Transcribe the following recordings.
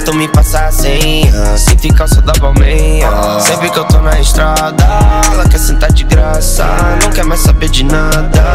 cartão me passa a senha. Cinto e calça da Balmeia. Sempre que eu tô na estrada, ela quer sentar de graça, não quer mais saber de nada.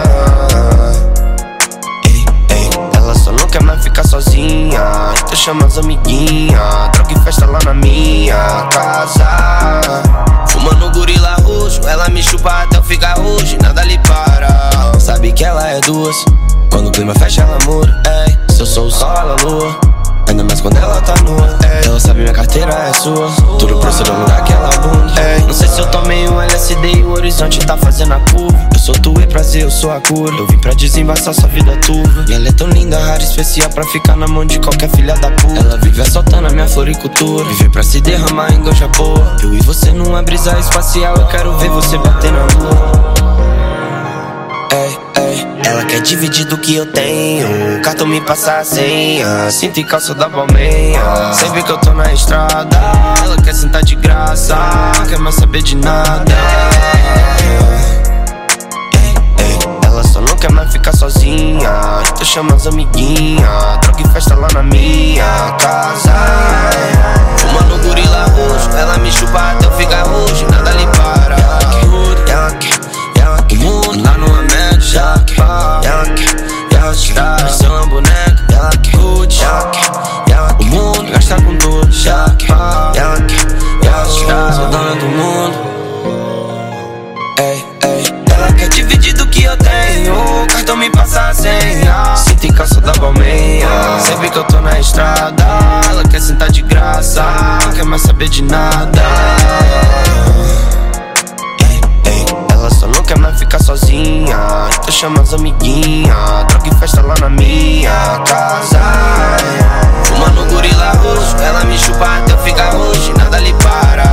Ela só não quer mais ficar sozinha, então chama as amiguinhas. Droga e festa lá na minha casa. Fumando gorila roxo, ela me chupa até eu ficar roxo, nada lhe para. Sabe que ela é duas, quando o clima fecha ela muda. Se eu sou o sol, ela lua, ainda mais quando ela tá nua. Ela sabe minha carteira é sua, tudo pra ser lugar que ela bunda. Não sei se eu tomei um LSD e o horizonte tá fazendo a curva. Eu sou tu e prazer, eu sou a cura. Eu vim pra desembaçar sua vida turva. E ela é tão linda, rara, especial pra ficar na mão de qualquer filha da puta. Ela vive assaltando a minha floricultura, vive pra se derramar em ganja boa. Eu e você numa brisa espacial, eu quero ver você bater na lua. Ela quer dividir do que eu tenho, cartão me passa a senha. Cinto e calça da Balmeia. Sempre que eu tô na estrada, ela quer sentar de graça, não quer mais saber de nada. Ela só não quer mais ficar sozinha, então chama as amiguinhas. Droga e festa lá na minha casa. Fumando gorila roxo, ela me chupa até eu ficar roxo, nada lhe para. Ela quer o mundo lá numa média. Ela quer ser uma boneca. Ela quer Gucci. O mundo gasta com tudo. Ela quer ser dona do mundo. Ela quer dividir do que eu tenho, cartão me passa a senha. Cinto e calça da Balmeia. Sempre que eu tô na estrada, ela quer sentar de graça, não quer mais saber de nada. Ela só não quer mais ficar sozinha, então chama as amiguinhas. Droga e festa lá na minha casa. Fumando gorila roxo, ela me chupa até eu ficar roxo, nada lhe para.